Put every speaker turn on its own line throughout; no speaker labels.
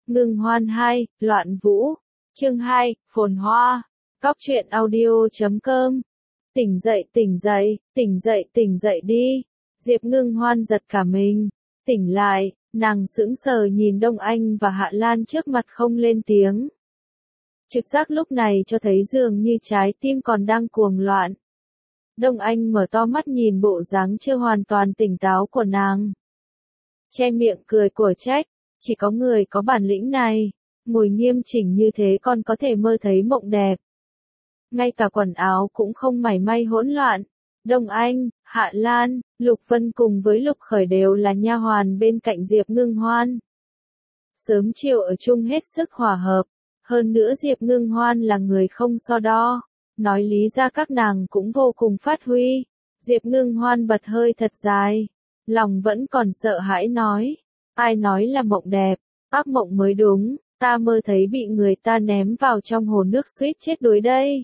Ngưng Hoan 2, Loạn Vũ. Chương 2, Phồn Hoa. Cóc truyện audio.com. Tỉnh dậy, tỉnh dậy, tỉnh dậy, tỉnh dậy đi. Diệp Ngưng Hoan giật cả mình. Tỉnh lại, nàng sững sờ nhìn Đông Anh và Hạ Lan trước mặt không lên tiếng. Trực giác lúc này cho thấy dường như trái tim còn đang cuồng loạn. Đông Anh mở to mắt nhìn bộ dáng chưa hoàn toàn tỉnh táo của nàng. Che miệng cười của trách, chỉ có người có bản lĩnh này, ngồi nghiêm chỉnh như thế còn có thể mơ thấy mộng đẹp. Ngay cả quần áo cũng không mảy may hỗn loạn. Đông Anh, Hạ Lan, Lục Vân cùng với Lục Khởi đều là nha hoàn bên cạnh Diệp Ngưng Hoan. Sớm chiều ở chung hết sức hòa hợp, hơn nữa Diệp Ngưng Hoan là người không so đo, nói lý ra các nàng cũng vô cùng phát huy. Diệp Ngưng Hoan bật hơi thật dài, lòng vẫn còn sợ hãi nói, ai nói là mộng đẹp, ác mộng mới đúng, ta mơ thấy bị người ta ném vào trong hồ nước suýt chết đuối đây.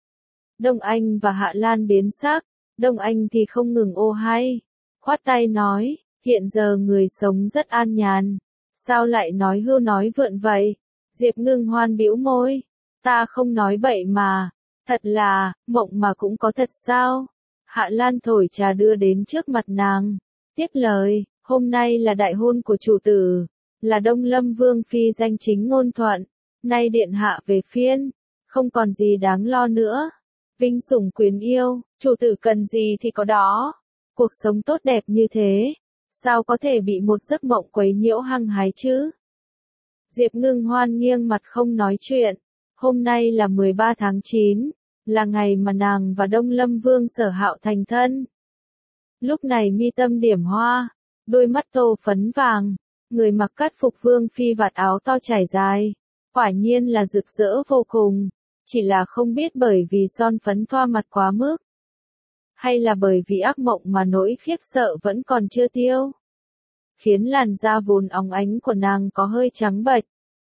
Đông Anh và Hạ Lan biến sắc, Đông Anh thì không ngừng ô hay, khoát tay nói, hiện giờ người sống rất an nhàn, sao lại nói hưu nói vượn vậy? Diệp Ngưng Hoan bĩu môi, ta không nói bậy mà, thật là, mộng mà cũng có thật sao? Hạ Lan thổi trà đưa đến trước mặt nàng, tiếp lời, hôm nay là đại hôn của chủ tử, là Đông Lâm Vương phi danh chính ngôn thuận, nay điện hạ về phiên, không còn gì đáng lo nữa. Vinh sủng quyền yêu, chủ tử cần gì thì có đó. Cuộc sống tốt đẹp như thế, sao có thể bị một giấc mộng quấy nhiễu hăng hái chứ? Diệp Ngưng Hoan nghiêng mặt không nói chuyện. Hôm nay là 13 tháng 9, là ngày mà nàng và Đông Lâm Vương Sở Hạo thành thân. Lúc này mi tâm điểm hoa, đôi mắt tô phấn vàng, người mặc cát phục vương phi vạt áo to trải dài, quả nhiên là rực rỡ vô cùng. Chỉ là không biết bởi vì son phấn thoa mặt quá mức, hay là bởi vì ác mộng mà nỗi khiếp sợ vẫn còn chưa tiêu, khiến làn da vốn óng ánh của nàng có hơi trắng bệch.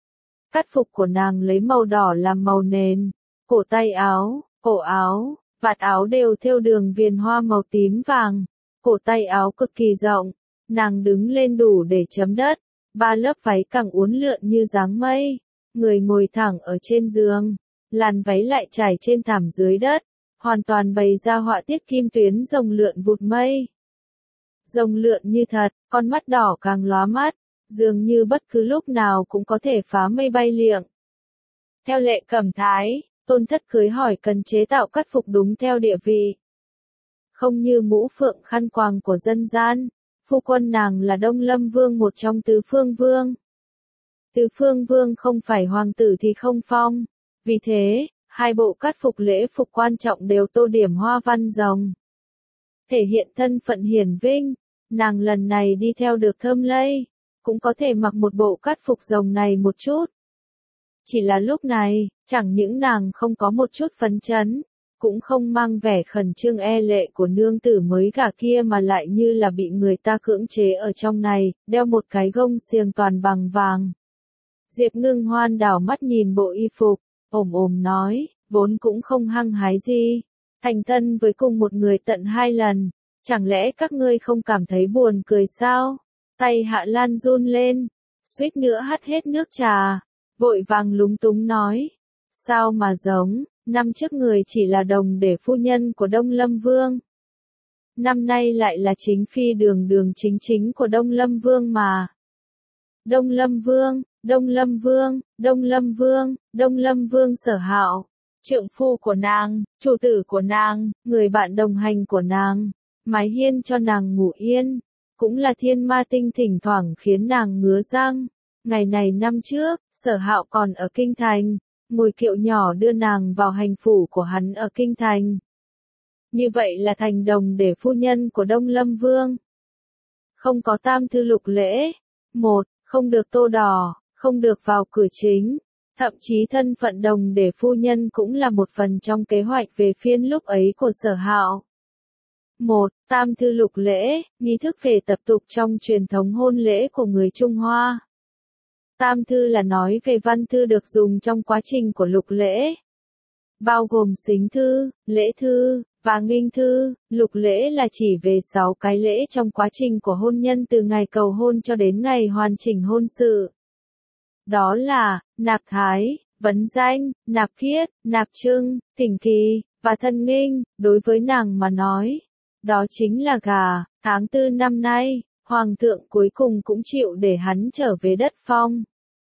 Cát phục của nàng lấy màu đỏ làm màu nền, cổ tay áo, cổ áo, vạt áo đều thêu đường viền hoa màu tím vàng, cổ tay áo cực kỳ rộng, nàng đứng lên đủ để chấm đất, ba lớp váy càng uốn lượn như dáng mây, người ngồi thẳng ở trên giường. Làn váy lại trải trên thảm dưới đất, hoàn toàn bày ra họa tiết kim tuyến rồng lượn vụt mây. Rồng lượn như thật, con mắt đỏ càng lóa mắt, dường như bất cứ lúc nào cũng có thể phá mây bay liệng. Theo lệ Cẩm Thái, tôn thất cưới hỏi cần chế tạo cát phục đúng theo địa vị. Không như mũ phượng khăn quàng của dân gian, phu quân nàng là Đông Lâm Vương một trong tứ phương vương. Tứ phương vương không phải hoàng tử thì không phong. Vì thế, hai bộ cát phục lễ phục quan trọng đều tô điểm hoa văn rồng. Thể hiện thân phận hiển vinh, nàng lần này đi theo được thơm lây, cũng có thể mặc một bộ cát phục rồng này một chút. Chỉ là lúc này, chẳng những nàng không có một chút phấn chấn, cũng không mang vẻ khẩn trương e lệ của nương tử mới gả kia mà lại như là bị người ta cưỡng chế ở trong này, đeo một cái gông xiềng toàn bằng vàng. Diệp Ngưng Hoan đảo mắt nhìn bộ y phục. Ồm nói, vốn cũng không hăng hái gì, thành thân với cùng một người tận 2 lần, chẳng lẽ các ngươi không cảm thấy buồn cười sao? Tay Hạ Lan run lên, suýt nữa hắt hết nước trà, vội vàng lúng túng nói, sao mà giống, năm trước người chỉ là đồng để phu nhân của Đông Lâm Vương. Năm nay lại là chính phi đường đường chính chính của Đông Lâm Vương mà. Đông Lâm Vương, Đông Lâm Vương, Đông Lâm Vương, Đông Lâm Vương Sở Hạo, trượng phu của nàng, chủ tử của nàng, người bạn đồng hành của nàng, mái hiên cho nàng ngủ yên, cũng là thiên ma tinh thỉnh thoảng khiến nàng ngứa răng. Ngày này năm trước, Sở Hạo còn ở Kinh Thành, ngồi kiệu nhỏ đưa nàng vào hành phủ của hắn ở Kinh Thành. Như vậy là thành đồng để phu nhân của Đông Lâm Vương. Không có tam thư lục lễ. 1. Không được tô đỏ, không được vào cửa chính, thậm chí thân phận đồng để phu nhân cũng là một phần trong kế hoạch về phiên lúc ấy của Sở Hạo. 1. Tam thư lục lễ, nghi thức về tập tục trong truyền thống hôn lễ của người Trung Hoa. Tam thư là nói về văn thư được dùng trong quá trình của lục lễ, bao gồm sính thư, lễ thư, và nghinh thư. Lục lễ là chỉ về 6 cái lễ trong quá trình của hôn nhân từ ngày cầu hôn cho đến ngày hoàn chỉnh hôn sự. Đó là, Nạp Thái, Vấn Danh, Nạp Khiết, Nạp Trưng, Thỉnh Kỳ, và Thân Nghinh. Đối với nàng mà nói, đó chính là gà. Tháng 4 năm nay, Hoàng thượng cuối cùng cũng chịu để hắn trở về đất Phong.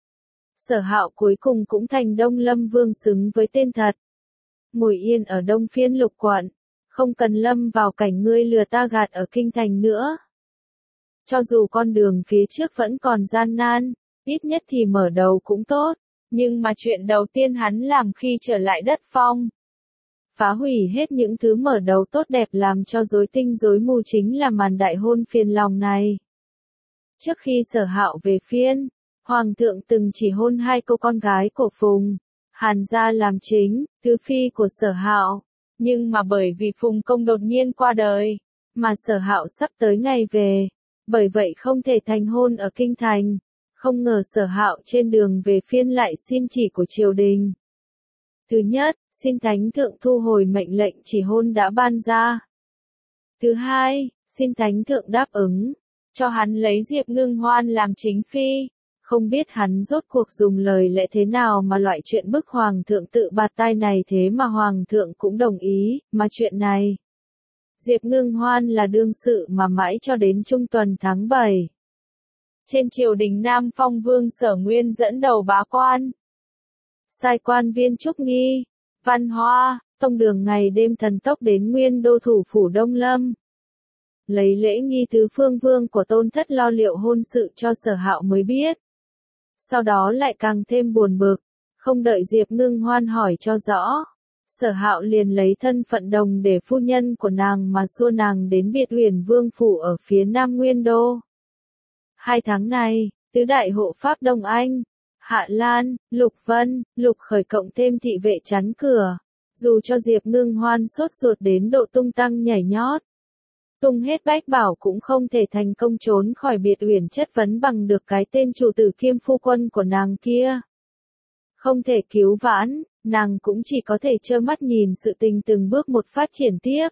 Sở Hạo cuối cùng cũng thành Đông Lâm Vương xứng với tên thật. Ngồi yên ở Đông Phiên Lục quận, không cần lâm vào cảnh ngươi lừa ta gạt ở kinh thành nữa. Cho dù con đường phía trước vẫn còn gian nan, ít nhất thì mở đầu cũng tốt, nhưng mà chuyện đầu tiên hắn làm khi trở lại đất Phong, phá hủy hết những thứ mở đầu tốt đẹp làm cho rối tinh rối mù chính là màn đại hôn phiền lòng này. Trước khi Sở Hạo về Phiên, Hoàng thượng từng chỉ hôn 2 cô con gái của Phùng, Hàn gia làm chính, thứ phi của Sở Hạo, nhưng mà bởi vì Phùng Công đột nhiên qua đời, mà Sở Hạo sắp tới ngày về, bởi vậy không thể thành hôn ở kinh thành. Không ngờ Sở Hạo trên đường về Phiên lại xin chỉ của triều đình. Thứ nhất, xin Thánh Thượng thu hồi mệnh lệnh chỉ hôn đã ban ra. Thứ hai, xin Thánh Thượng đáp ứng, cho hắn lấy Diệp Ngưng Hoan làm chính phi. Không biết hắn rốt cuộc dùng lời lẽ thế nào mà loại chuyện bức Hoàng thượng tự bạt tai này thế mà Hoàng thượng cũng đồng ý, mà chuyện này. Diệp Ngưng Hoan là đương sự mà mãi cho đến trung tuần tháng 7. Trên triều đình Nam Phong Vương Sở Nguyên dẫn đầu bá quan. Sai quan viên Trúc Nghi, Văn Hoa, tông đường ngày đêm thần tốc đến Nguyên đô thủ phủ Đông Lâm. Lấy lễ nghi tứ phương vương của Tôn Thất lo liệu hôn sự cho Sở Hạo mới biết. Sau đó lại càng thêm buồn bực, không đợi Diệp Ngưng Hoan hỏi cho rõ. Sở Hạo liền lấy thân phận đồng để phu nhân của nàng mà xua nàng đến Biệt Huyền Vương phủ ở phía Nam Nguyên đô. 2 tháng này, tứ đại hộ pháp Đông Anh, Hạ Lan, Lục Vân, Lục Khởi cộng thêm thị vệ chắn cửa, dù cho Diệp Ngưng Hoan sốt ruột đến độ tung tăng nhảy nhót, tung hết bách bảo cũng không thể thành công trốn khỏi Biệt Huyền chất vấn bằng được cái tên chủ tử kiêm phu quân của nàng kia. Không thể cứu vãn, nàng cũng chỉ có thể trơ mắt nhìn sự tình từng bước một phát triển tiếp.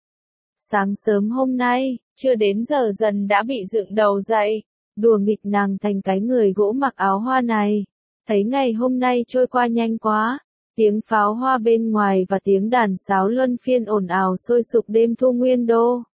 Sáng sớm hôm nay, chưa đến giờ dần đã bị dựng đầu dậy, đùa nghịch nàng thành cái người gỗ mặc áo hoa này. Thấy ngày hôm nay trôi qua nhanh quá, tiếng pháo hoa bên ngoài và tiếng đàn sáo luân phiên ồn ào sôi sục đêm thu Nguyên đô.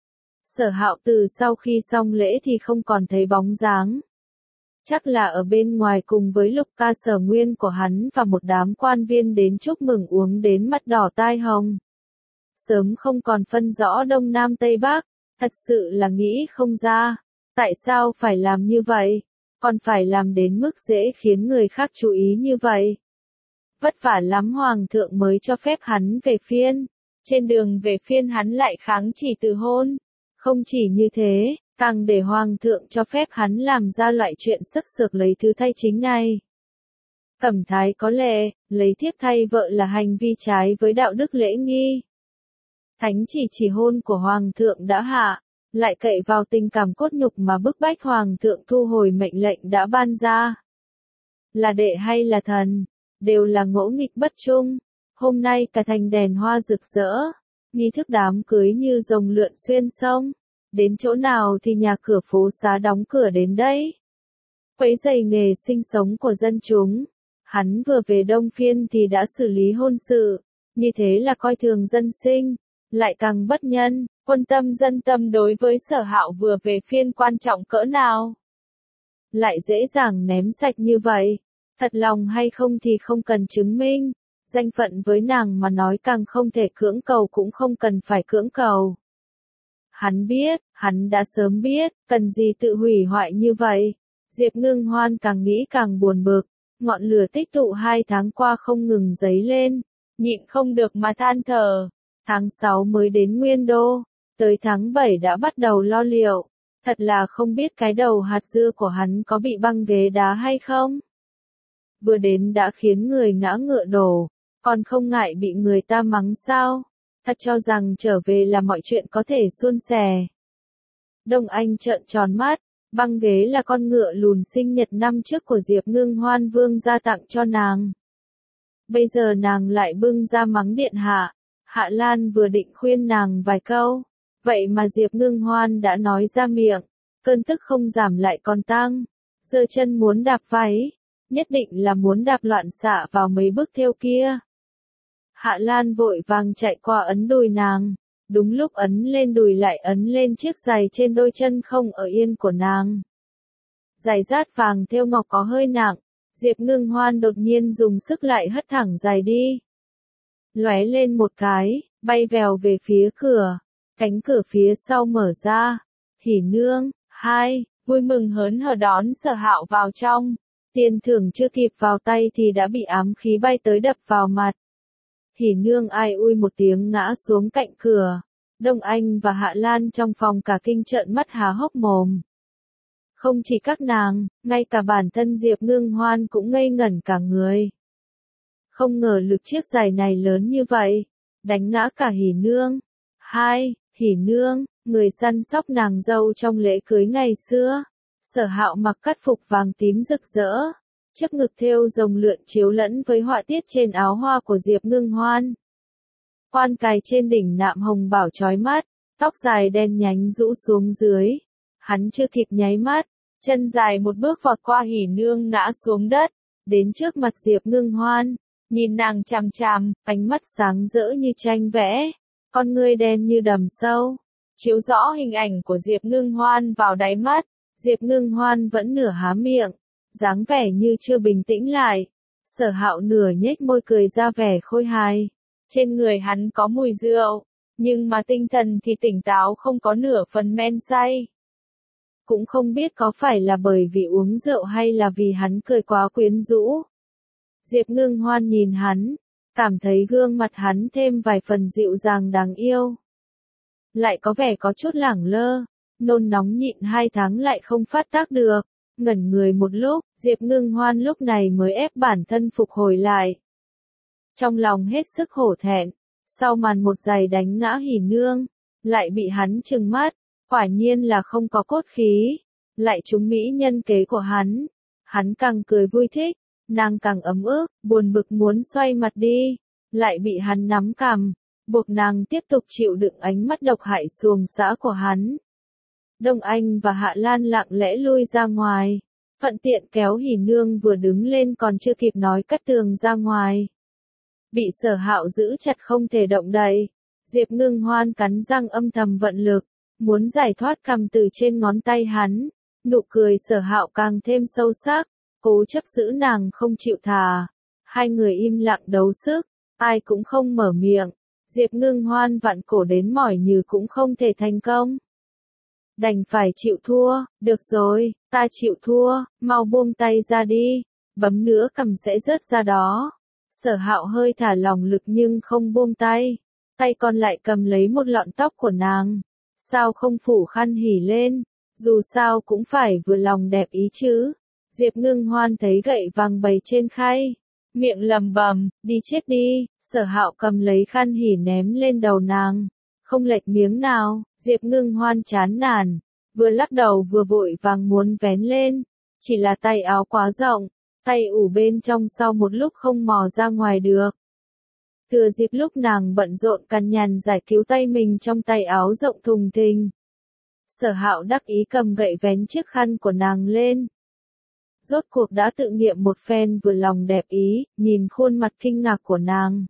Sở Hạo từ sau khi xong lễ thì không còn thấy bóng dáng. Chắc là ở bên ngoài cùng với Lục ca Sở Nguyên của hắn và một đám quan viên đến chúc mừng uống đến mắt đỏ tai hồng. Sớm không còn phân rõ Đông Nam Tây Bắc, thật sự là nghĩ không ra. Tại sao phải làm như vậy? Còn phải làm đến mức dễ khiến người khác chú ý như vậy? Vất vả lắm Hoàng thượng mới cho phép hắn về Phiên. Trên đường về Phiên hắn lại kháng chỉ từ hôn. Không chỉ như thế, càng để Hoàng thượng cho phép hắn làm ra loại chuyện sức sược lấy thứ thay chính này. Cẩm thái có lẽ, lấy thiếp thay vợ là hành vi trái với đạo đức lễ nghi. Thánh chỉ hôn của Hoàng thượng đã hạ, lại cậy vào tình cảm cốt nhục mà bức bách Hoàng thượng thu hồi mệnh lệnh đã ban ra. Là đệ hay là thần, đều là ngỗ nghịch bất trung. Hôm nay cả thành đèn hoa rực rỡ, nghi thức đám cưới như rồng lượn xuyên sông. Đến chỗ nào thì nhà cửa phố xá đóng cửa đến đấy. Quấy rầy nghề sinh sống của dân chúng. Hắn vừa về Đông Phiên thì đã xử lý hôn sự, như thế là coi thường dân sinh, lại càng bất nhân. Quân tâm dân tâm đối với Sở Hạo vừa về Phiên quan trọng cỡ nào. Lại dễ dàng ném sạch như vậy. Thật lòng hay không thì không cần chứng minh. Danh phận với nàng mà nói càng không thể cưỡng cầu cũng không cần phải cưỡng cầu. Hắn biết, hắn đã sớm biết, cần gì tự hủy hoại như vậy. Diệp Ngưng Hoan càng nghĩ càng buồn bực. Ngọn lửa tích tụ 2 tháng qua không ngừng dấy lên. Nhịn không được mà than thở. Tháng 6 mới đến Nguyên đô. Tới tháng 7 đã bắt đầu lo liệu. Thật là không biết cái đầu hạt dưa của hắn có bị băng ghế đá hay không. Vừa đến đã khiến người ngã ngựa đổ. Còn không ngại bị người ta mắng sao. Thật cho rằng trở về là mọi chuyện có thể suôn sẻ. Đông Anh trợn tròn mắt. Băng ghế là con ngựa lùn sinh nhật năm trước của Diệp Ngưng Hoan Vương gia tặng cho nàng. Bây giờ nàng lại bưng ra mắng điện hạ. Hạ Lan vừa định khuyên nàng vài câu. Vậy mà Diệp Ngưng Hoan đã nói ra miệng. Cơn tức không giảm lại còn tăng. Giơ chân muốn đạp váy. nhất định là muốn đạp loạn xạ vào mấy bức thêu kia. Hạ Lan vội vàng chạy qua ấn đùi nàng, đúng lúc ấn lên đùi lại ấn lên chiếc giày trên đôi chân không ở yên của nàng. Giày rát vàng thêu ngọc có hơi nặng, Diệp Ngưng Hoan đột nhiên dùng sức lại hất thẳng giày đi. Lóe lên một cái, bay vèo về phía cửa, cánh cửa phía sau mở ra. Hỉ nương, hai, vui mừng hớn hở đón Sở Hạo vào trong. Tiền thưởng chưa kịp vào tay thì đã bị ám khí bay tới đập vào mặt. Hỉ nương ai ui một tiếng ngã xuống cạnh cửa. Đông Anh và Hạ Lan trong phòng cả kinh trợn mắt há hốc mồm. Không chỉ các nàng, ngay cả bản thân Diệp Ngưng Hoan cũng ngây ngẩn cả người. Không ngờ lực chiếc giày này lớn như vậy, đánh ngã cả Hỉ nương. Hai, Hỉ nương, người săn sóc nàng dâu trong lễ cưới ngày xưa. Sở Hạo mặc cắt phục vàng tím rực rỡ, trước ngực thêu rồng lượn chiếu lẫn với họa tiết trên áo hoa của Diệp Ngưng Hoan. Quan cài trên đỉnh nạm hồng bảo chói mắt, tóc dài đen nhánh rũ xuống dưới. Hắn chưa kịp nháy mắt, chân dài một bước vọt qua Hỉ nương ngã xuống đất, đến trước mặt Diệp Ngưng Hoan, nhìn nàng chằm chằm, ánh mắt sáng rỡ như tranh vẽ, con ngươi đen như đầm sâu, chiếu rõ hình ảnh của Diệp Ngưng Hoan vào đáy mắt. Diệp Ngưng Hoan vẫn nửa há miệng, dáng vẻ như chưa bình tĩnh lại. Sở Hạo nửa nhếch môi cười ra vẻ khôi hài. Trên người hắn có mùi rượu, nhưng mà tinh thần thì tỉnh táo không có nửa phần men say. Cũng không biết có phải là bởi vì uống rượu hay là vì hắn cười quá quyến rũ. Diệp Ngưng Hoan nhìn hắn, cảm thấy gương mặt hắn thêm vài phần dịu dàng đáng yêu. Lại có vẻ có chút lẳng lơ. Nôn nóng nhịn 2 tháng lại không phát tác được, ngẩn người một lúc, Diệp Ngưng Hoan lúc này mới ép bản thân phục hồi lại. Trong lòng hết sức hổ thẹn, sau màn một giày đánh ngã Hỉ nương, lại bị hắn trừng mắt, quả nhiên là không có cốt khí, lại trúng mỹ nhân kế của hắn. Hắn càng cười vui thích, nàng càng ấm ức, buồn bực muốn xoay mặt đi, lại bị hắn nắm cằm, buộc nàng tiếp tục chịu đựng ánh mắt độc hại xuồng xã của hắn. Đông Anh và Hạ Lan lặng lẽ lui ra ngoài, thuận tiện kéo Hỉ nương vừa đứng lên còn chưa kịp nói cắt tường ra ngoài. Bị Sở Hạo giữ chặt không thể động đậy, Diệp Ngưng Hoan cắn răng âm thầm vận lực, muốn giải thoát cầm từ trên ngón tay hắn. Nụ cười Sở Hạo càng thêm sâu sắc, cố chấp giữ nàng không chịu thả. Hai người im lặng đấu sức, ai cũng không mở miệng. Diệp Ngưng Hoan vặn cổ đến mỏi nhừ cũng không thể thành công. Đành phải chịu thua, được rồi, ta chịu thua, mau buông tay ra đi, bấm nữa cầm sẽ rớt ra đó. Sở Hạo hơi thả lỏng lực nhưng không buông tay, tay còn lại cầm lấy một lọn tóc của nàng. Sao không phủ khăn hỉ lên, dù sao cũng phải vừa lòng đẹp ý chứ. Diệp Ngưng Hoan thấy gậy vàng bày trên khay, miệng lầm bầm, đi chết đi. Sở Hạo cầm lấy khăn hỉ ném lên đầu nàng, không lệch miếng nào. Diệp Ngưng Hoan chán nản, vừa lắc đầu vừa vội vàng muốn vén lên, chỉ là tay áo quá rộng, tay ủ bên trong sau một lúc không mò ra ngoài được. Thừa dịp lúc nàng bận rộn cằn nhằn giải cứu tay mình trong tay áo rộng thùng thình, Sở Hạo đắc ý cầm gậy vén chiếc khăn của nàng lên. Rốt cuộc đã tự nghiệm một phen vừa lòng đẹp ý, nhìn khuôn mặt kinh ngạc của nàng.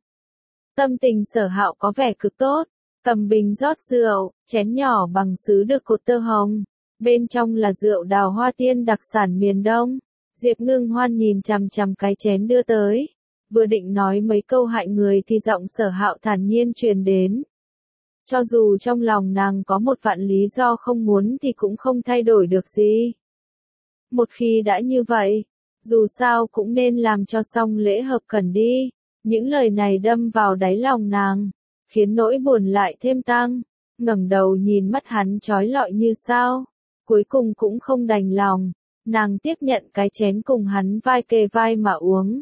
Tâm tình Sở Hạo có vẻ cực tốt. Cầm bình rót rượu, chén nhỏ bằng sứ được cột tơ hồng, bên trong là rượu đào hoa tiên đặc sản miền Đông. Diệp Ngưng Hoan nhìn chằm chằm cái chén đưa tới, vừa định nói mấy câu hại người thì giọng Sở Hạo thản nhiên truyền đến. Cho dù trong lòng nàng có một vạn lý do không muốn thì cũng không thay đổi được gì. Một khi đã như vậy, dù sao cũng nên làm cho xong lễ hợp cần đi. Những lời này đâm vào đáy lòng nàng, khiến nỗi buồn lại thêm tăng. Ngẩng đầu nhìn mắt hắn chói lọi như sao, cuối cùng cũng không đành lòng, nàng tiếp nhận cái chén cùng hắn vai kề vai mà uống.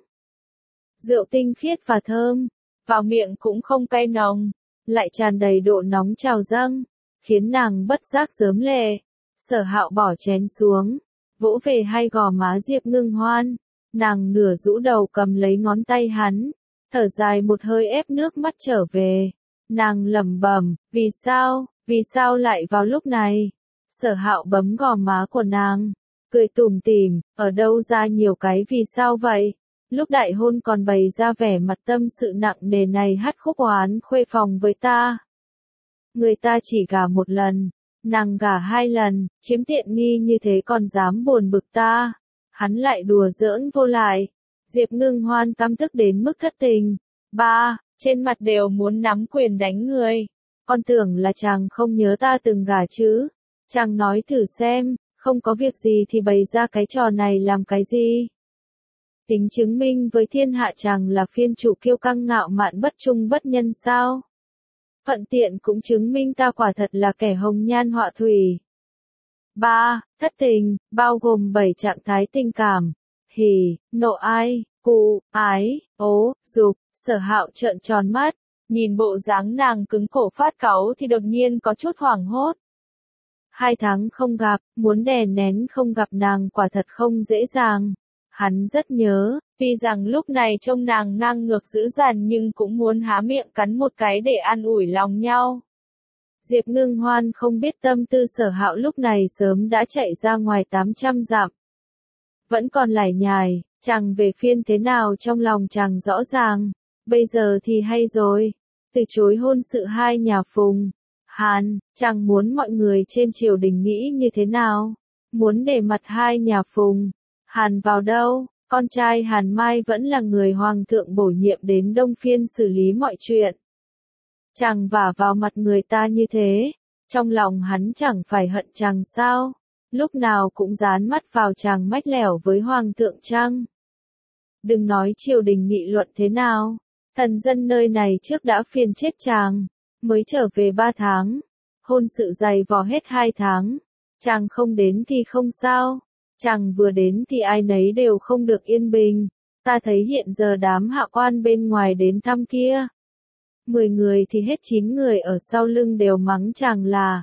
Rượu tinh khiết và thơm, vào miệng cũng không cay nồng, lại tràn đầy độ nóng trào dâng, khiến nàng bất giác rớm lệ. Sở Hạo bỏ chén xuống, vỗ về hai gò má Diệp Ngưng Hoan, nàng nửa rũ đầu cầm lấy ngón tay hắn, thở dài một hơi ép nước mắt trở về. Nàng lẩm bẩm, vì sao lại vào lúc này? Sở Hạo bấm gò má của nàng, cười tủm tỉm, ở đâu ra nhiều cái vì sao vậy? Lúc đại hôn còn bày ra vẻ mặt tâm sự nặng nề này hắt khúc oán khuê phòng với ta. Người ta chỉ gả một lần, nàng gả 2 lần, chiếm tiện nghi như thế còn dám buồn bực ta. Hắn lại đùa giỡn vô lại. Diệp Ngưng Hoan căm tức đến mức thất tình. Trên mặt đều muốn nắm quyền đánh người. Con tưởng là chàng không nhớ ta từng gả chứ. Chàng nói thử xem, không có việc gì thì bày ra cái trò này làm cái gì? Tính chứng minh với thiên hạ chàng là phiên chủ kiêu căng ngạo mạn bất trung bất nhân sao? Thuận tiện cũng chứng minh ta quả thật là kẻ hồng nhan họa thủy. 3. Thất tình, bao gồm 7 trạng thái tình cảm. Hỉ, nộ ai, cu, ái, ố, dục. Sở Hạo trợn tròn mắt, nhìn bộ dáng nàng cứng cổ phát cáu thì đột nhiên có chút hoảng hốt. 2 tháng không gặp, muốn đè nén không gặp nàng quả thật không dễ dàng. Hắn rất nhớ, tuy rằng lúc này trông nàng ngang ngược dữ dằn nhưng cũng muốn há miệng cắn một cái để an ủi lòng nhau. Diệp Ngưng Hoan không biết tâm tư Sở Hạo lúc này sớm đã chạy ra ngoài 800 dặm. Vẫn còn lải nhải, chàng về phiên thế nào trong lòng chàng rõ ràng. Bây giờ thì hay rồi, từ chối hôn sự hai nhà Phùng, Hàn, chàng muốn mọi người trên triều đình nghĩ như thế nào? Muốn để mặt hai nhà Phùng, Hàn vào đâu? Con trai Hàn Mai vẫn là người hoàng thượng bổ nhiệm đến Đông Phiên xử lý mọi chuyện. Chàng vả vào mặt người ta như thế, trong lòng hắn chẳng phải hận chàng sao? Lúc nào cũng dán mắt vào chàng mách lẻo với hoàng thượng chăng? Đừng nói triều đình nghị luận thế nào. Thần dân nơi này trước đã phiền chết chàng, mới trở về 3 tháng, hôn sự dày vò hết 2 tháng, chàng không đến thì không sao, chàng vừa đến thì ai nấy đều không được yên bình, ta thấy hiện giờ đám hạ quan bên ngoài đến thăm kia. 10 người thì hết 9 người ở sau lưng đều mắng chàng là.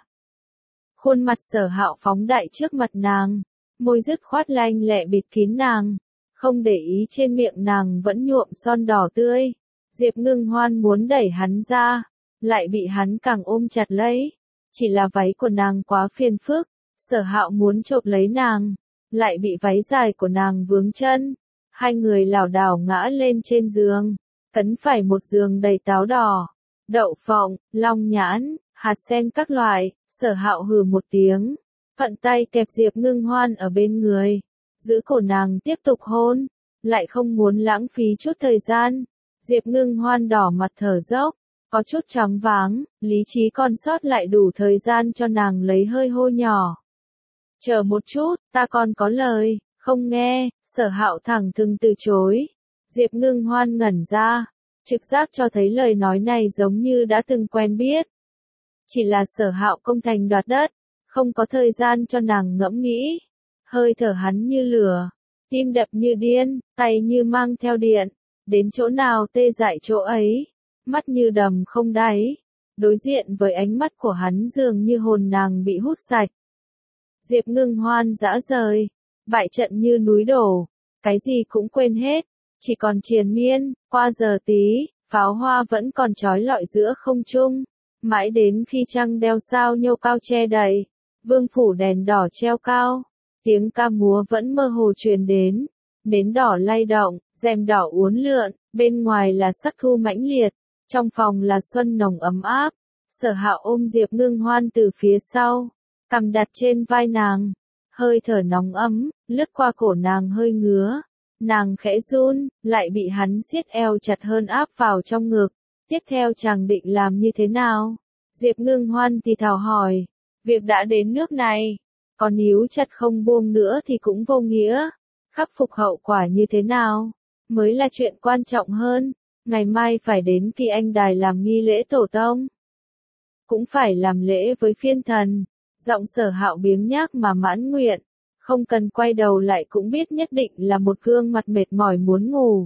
Khuôn mặt Sở Hạo phóng đại trước mặt nàng, môi dứt khoát lanh lẹ bịt kín nàng, không để ý trên miệng nàng vẫn nhuộm son đỏ tươi. Diệp Ngưng Hoan muốn đẩy hắn ra, lại bị hắn càng ôm chặt lấy. Chỉ là váy của nàng quá phiền phức, Sở Hạo muốn chộp lấy nàng, lại bị váy dài của nàng vướng chân. Hai người lảo đảo ngã lên trên giường, cấn phải một giường đầy táo đỏ, đậu phộng, long nhãn, hạt sen các loại. Sở Hạo hừ một tiếng, thuận tay kẹp Diệp Ngưng Hoan ở bên người, giữ cổ nàng tiếp tục hôn, lại không muốn lãng phí chút thời gian. Diệp Ngưng Hoan đỏ mặt thở dốc, có chút choáng váng, lý trí còn sót lại đủ thời gian cho nàng lấy hơi hô nhỏ. Chờ một chút, ta còn có lời, không nghe. Sở Hạo thẳng thừng từ chối. Diệp Ngưng Hoan ngẩn ra, trực giác cho thấy lời nói này giống như đã từng quen biết. Chỉ là Sở Hạo công thành đoạt đất, không có thời gian cho nàng ngẫm nghĩ. Hơi thở hắn như lửa, tim đập như điên, tay như mang theo điện. Đến chỗ nào tê dại chỗ ấy, mắt như đầm không đáy, đối diện với ánh mắt của hắn dường như hồn nàng bị hút sạch. Diệp Ngưng Hoan dã rời, bại trận như núi đổ, cái gì cũng quên hết, chỉ còn triền miên. Qua giờ tí, pháo hoa vẫn còn trói lọi giữa không trung, mãi đến khi trăng đeo sao nhô cao che đầy, vương phủ đèn đỏ treo cao, tiếng ca múa vẫn mơ hồ truyền đến. Nến đỏ lay động, rèm đỏ uốn lượn, bên ngoài là sắc thu mãnh liệt, trong phòng là xuân nồng ấm áp. Sở Hạo ôm Diệp Ngưng Hoan từ phía sau, cằm đặt trên vai nàng, hơi thở nóng ấm, lướt qua cổ nàng hơi ngứa. Nàng khẽ run, lại bị hắn siết eo chặt hơn áp vào trong ngực. Tiếp theo chàng định làm như thế nào? Diệp Ngưng Hoan thì thào hỏi, việc đã đến nước này, còn níu chặt không buông nữa thì cũng vô nghĩa. Khắc phục hậu quả như thế nào, mới là chuyện quan trọng hơn. Ngày mai phải đến Kỳ Anh Đài làm nghi lễ tổ tông. Cũng phải làm lễ với phiên thần. Giọng Sở Hạo biếng nhác mà mãn nguyện. Không cần quay đầu lại cũng biết nhất định là một gương mặt mệt mỏi muốn ngủ.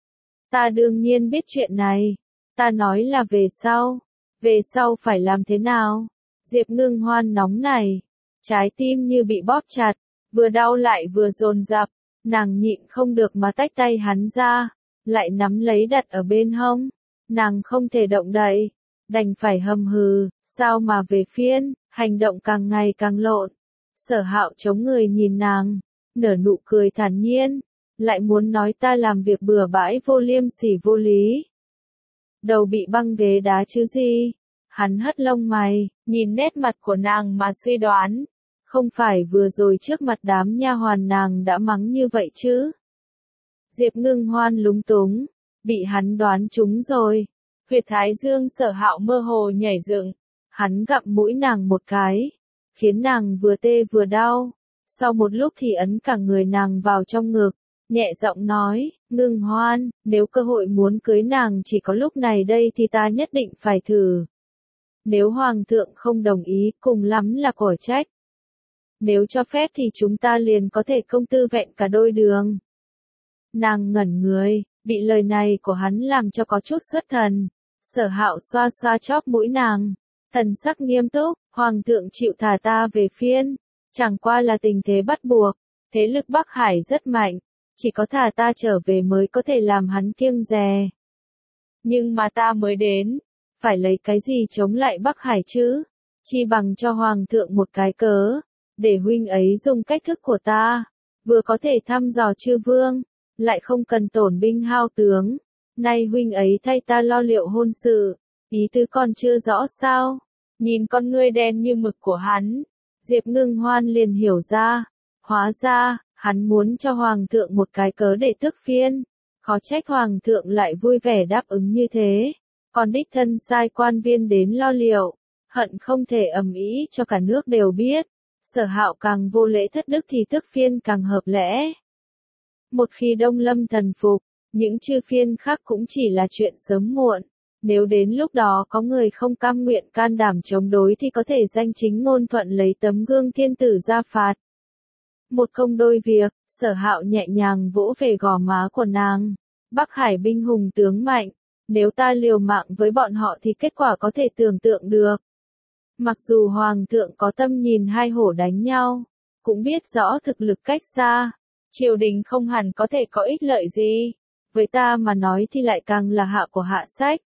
Ta đương nhiên biết chuyện này. Ta nói là về sau. Về sau phải làm thế nào? Diệp Ngưng Hoan nóng này. Trái tim như bị bóp chặt. Vừa đau lại vừa dồn dập. Nàng nhịn không được mà tách tay hắn ra, lại nắm lấy đặt ở bên hông. Nàng không thể động đậy, đành phải hầm hừ, sao mà về phiên, hành động càng ngày càng lộn. Sở Hạo chống người nhìn nàng, nở nụ cười thản nhiên, lại muốn nói ta làm việc bừa bãi vô liêm sỉ vô lý. Đầu bị băng ghế đá chứ gì? Hắn hất lông mày, nhìn nét mặt của nàng mà suy đoán. Không phải vừa rồi trước mặt đám nha hoàn nàng đã mắng như vậy chứ? Diệp Ngưng Hoan lúng túng, bị hắn đoán trúng rồi. Huyệt thái dương Sở Hạo mơ hồ nhảy dựng, hắn gặm mũi nàng một cái, khiến nàng vừa tê vừa đau. Sau một lúc thì ấn cả người nàng vào trong ngực, nhẹ giọng nói, Ngưng Hoan, nếu cơ hội muốn cưới nàng chỉ có lúc này đây thì ta nhất định phải thử. Nếu Hoàng thượng không đồng ý, cùng lắm là cổ trách. Nếu cho phép thì chúng ta liền có thể công tư vẹn cả đôi đường. Nàng ngẩn người, bị lời này của hắn làm cho có chút xuất thần. Sở Hạo xoa xoa chóp mũi nàng, thần sắc nghiêm túc, Hoàng thượng chịu thả ta về phiên. Chẳng qua là tình thế bắt buộc, thế lực Bắc Hải rất mạnh, chỉ có thả ta trở về mới có thể làm hắn kiêng dè. Nhưng mà ta mới đến, phải lấy cái gì chống lại Bắc Hải chứ? Chi bằng cho Hoàng thượng một cái cớ, để huynh ấy dùng cách thức của ta, vừa có thể thăm dò chư vương, lại không cần tổn binh hao tướng. Nay huynh ấy thay ta lo liệu hôn sự, ý tứ còn chưa rõ sao? Nhìn con ngươi đen như mực của hắn, Diệp Ngưng Hoan liền hiểu ra, hóa ra, hắn muốn cho Hoàng thượng một cái cớ để tước phiên. Khó trách Hoàng thượng lại vui vẻ đáp ứng như thế, còn đích thân sai quan viên đến lo liệu, hận không thể ầm ĩ cho cả nước đều biết. Sở Hạo càng vô lễ thất đức thì tước phiên càng hợp lẽ. Một khi Đông Lâm thần phục, những chư phiên khác cũng chỉ là chuyện sớm muộn. Nếu đến lúc đó có người không cam nguyện can đảm chống đối thì có thể danh chính ngôn thuận lấy tấm gương thiên tử ra phạt. Một công đôi việc, Sở Hạo nhẹ nhàng vỗ về gò má của nàng. Bắc Hải binh hùng tướng mạnh, nếu ta liều mạng với bọn họ thì kết quả có thể tưởng tượng được. Mặc dù Hoàng thượng có tâm nhìn hai hổ đánh nhau, cũng biết rõ thực lực cách xa, triều đình không hẳn có thể có ích lợi gì. Với ta mà nói thì lại càng là hạ của hạ sách.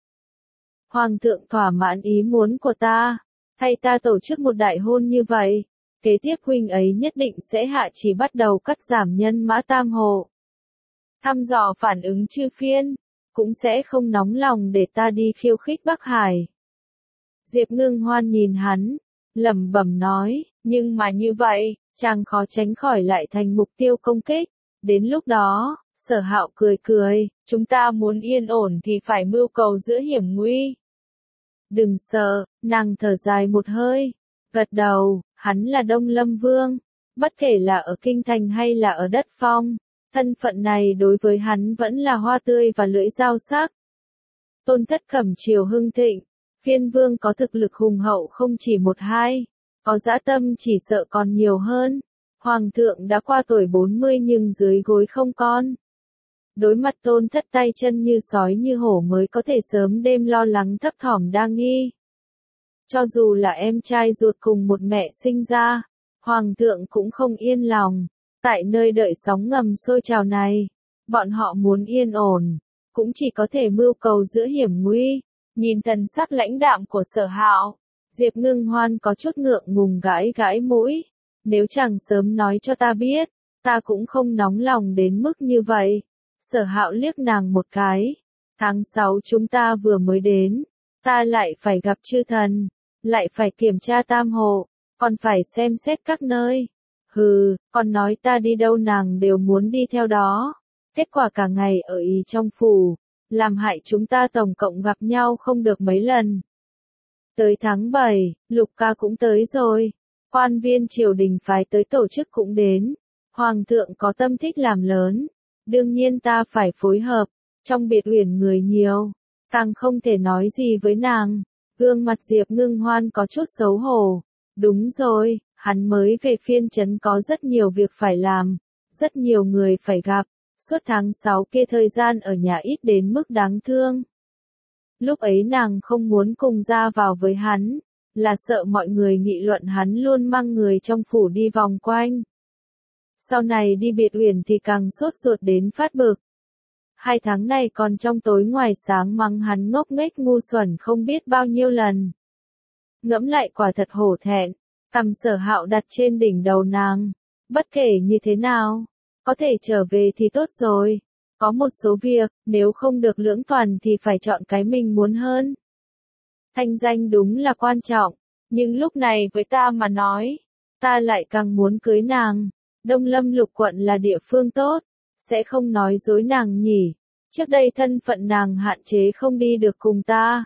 Hoàng thượng thỏa mãn ý muốn của ta, thay ta tổ chức một đại hôn như vậy, kế tiếp huynh ấy nhất định sẽ hạ chỉ bắt đầu cắt giảm nhân mã tam hộ. Thăm dò phản ứng chư phiên, cũng sẽ không nóng lòng để ta đi khiêu khích Bắc Hải. Diệp Ngưng Hoan nhìn hắn, lẩm bẩm nói, nhưng mà như vậy, chàng khó tránh khỏi lại thành mục tiêu công kích. Đến lúc đó, Sở Hạo cười cười, chúng ta muốn yên ổn thì phải mưu cầu giữa hiểm nguy. Đừng sợ, nàng thở dài một hơi, gật đầu, hắn là Đông Lâm Vương, bất kể là ở Kinh Thành hay là ở đất phong, thân phận này đối với hắn vẫn là hoa tươi và lưỡi dao sắc. Tôn thất Cẩm triều hưng thịnh, phiên vương có thực lực hùng hậu không chỉ một hai, có dã tâm chỉ sợ còn nhiều hơn. Hoàng thượng đã qua tuổi 40 nhưng dưới gối không con. Đối mặt Tôn thất tay chân như sói như hổ mới có thể sớm đêm lo lắng thấp thỏm đa nghi. Cho dù là em trai ruột cùng một mẹ sinh ra, Hoàng thượng cũng không yên lòng. Tại nơi đợi sóng ngầm sôi trào này, bọn họ muốn yên ổn, cũng chỉ có thể mưu cầu giữa hiểm nguy. Nhìn thần sắc lãnh đạm của Sở Hạo, Diệp Ngưng Hoan có chút ngượng ngùng gãi gãi mũi. Nếu chàng sớm nói cho ta biết, ta cũng không nóng lòng đến mức như vậy. Sở Hạo liếc nàng một cái. Tháng 6 chúng ta vừa mới đến, ta lại phải gặp chư thần, lại phải kiểm tra tam hộ, còn phải xem xét các nơi. Hừ, còn nói ta đi đâu nàng đều muốn đi theo đó. Kết quả cả ngày ở ì trong phủ, làm hại chúng ta tổng cộng gặp nhau không được mấy lần. Tới tháng 7, Lục ca cũng tới rồi. Quan viên triều đình phái tới tổ chức cũng đến. Hoàng thượng có tâm thích làm lớn. Đương nhiên ta phải phối hợp. Trong biệt uyển người nhiều, càng không thể nói gì với nàng. Gương mặt Diệp Ngưng Hoan có chút xấu hổ. Đúng rồi, hắn mới về phiên trấn có rất nhiều việc phải làm. Rất nhiều người phải gặp. Suốt tháng 6 kia thời gian ở nhà ít đến mức đáng thương. Lúc ấy nàng không muốn cùng ra vào với hắn, là sợ mọi người nghị luận hắn luôn mang người trong phủ đi vòng quanh. Sau này đi biệt uyển thì càng sốt ruột đến phát bực. 2 tháng này còn trong tối ngoài sáng mắng hắn ngốc nghếch ngu xuẩn không biết bao nhiêu lần. Ngẫm lại quả thật hổ thẹn, Tầm Sở Hạo đặt trên đỉnh đầu nàng. Bất kể như thế nào, có thể trở về thì tốt rồi. Có một số việc, nếu không được lưỡng toàn thì phải chọn cái mình muốn hơn. Thanh danh đúng là quan trọng, nhưng lúc này với ta mà nói, ta lại càng muốn cưới nàng. Đông Lâm Lục quận là địa phương tốt, sẽ không nói dối nàng nhỉ. Trước đây thân phận nàng hạn chế không đi được cùng ta.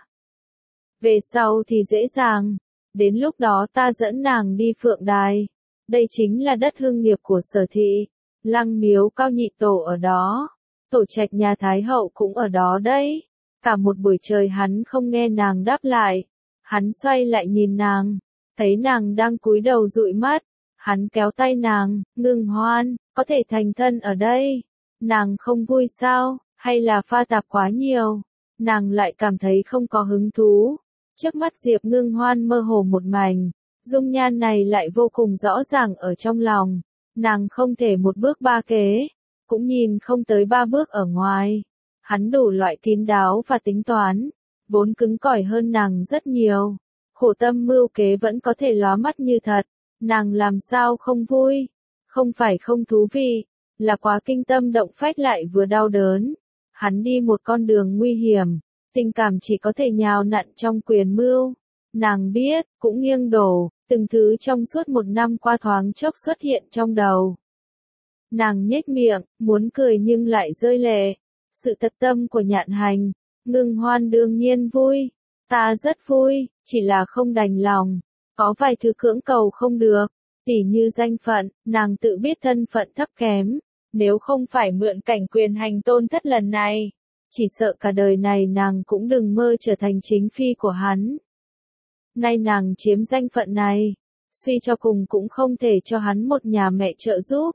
Về sau thì dễ dàng, đến lúc đó ta dẫn nàng đi Phượng Đài. Đây chính là đất hương nghiệp của Sở thị, Lăng Miếu Cao Nhị Tổ ở đó, tổ trạch nhà Thái Hậu cũng ở đó đấy. Cả một buổi trời hắn không nghe nàng đáp lại, hắn xoay lại nhìn nàng, thấy nàng đang cúi đầu dụi mắt, hắn kéo tay nàng, Ngưng Hoan, có thể thành thân ở đây. Nàng không vui sao, hay là pha tạp quá nhiều? Nàng lại cảm thấy không có hứng thú. Trước mắt Diệp Ngưng Hoan mơ hồ một mảnh, dung nhan này lại vô cùng rõ ràng ở trong lòng. Nàng không thể một bước ba kế, cũng nhìn không tới ba bước ở ngoài. Hắn đủ loại kín đáo và tính toán, vốn cứng cỏi hơn nàng rất nhiều. Khổ tâm mưu kế vẫn có thể lóa mắt như thật, nàng làm sao không vui? Không phải không thú vị, là quá kinh tâm động phách lại vừa đau đớn. Hắn đi một con đường nguy hiểm, tình cảm chỉ có thể nhào nặn trong quyền mưu. Nàng biết, cũng nghiêng đổ, từng thứ trong suốt một năm qua thoáng chốc xuất hiện trong đầu. Nàng nhếch miệng, muốn cười nhưng lại rơi lệ. Sự thật tâm của Nhạn Hành, Ngưng Hoan đương nhiên vui. Ta rất vui, chỉ là không đành lòng. Có vài thứ cưỡng cầu không được, tỉ như danh phận, nàng tự biết thân phận thấp kém. Nếu không phải mượn cảnh quyền hành tôn thất lần này, chỉ sợ cả đời này nàng cũng đừng mơ trở thành chính phi của hắn. Nay nàng chiếm danh phận này, suy cho cùng cũng không thể cho hắn một nhà mẹ trợ giúp.